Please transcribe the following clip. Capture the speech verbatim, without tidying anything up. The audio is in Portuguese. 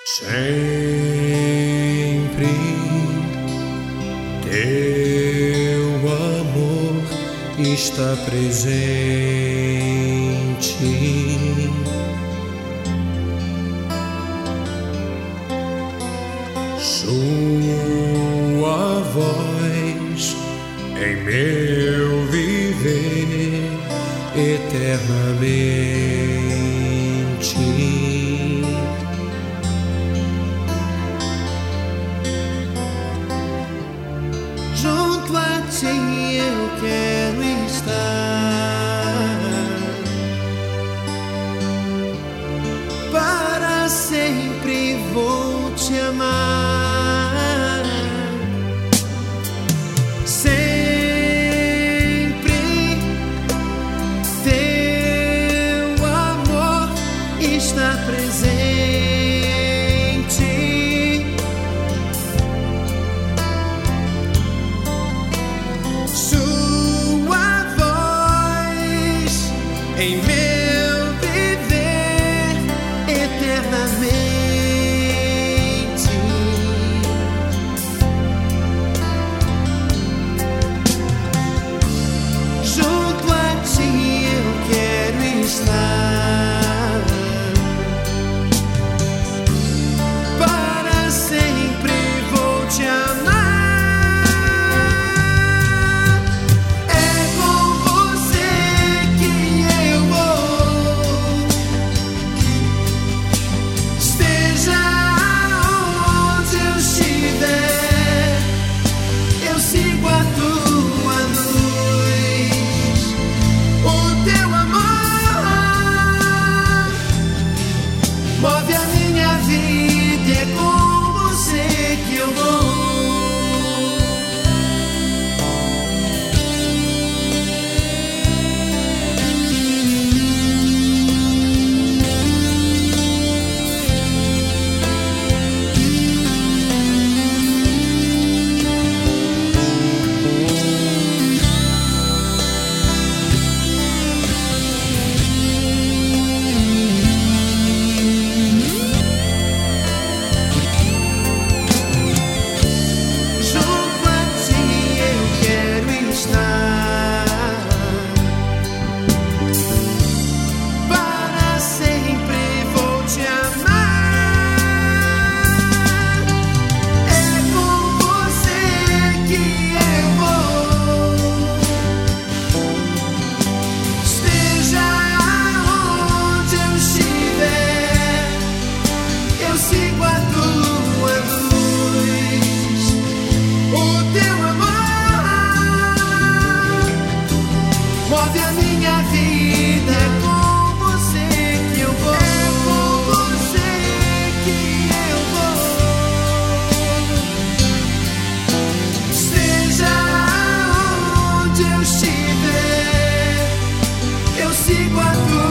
Sempre teu amor está presente. Sua voz em meu viver eternamente. Junto a ti eu quero estar, para sempre vou te amar. Sempre teu amor está presente. Sua voz em meu viver eternamente. Junto a ti eu quero estar, para sempre vou te amar. Move a minha vida, é com você que eu vou. Move a minha vida, é com você que eu vou. É com você que eu vou. Seja onde eu estiver, eu sigo a tua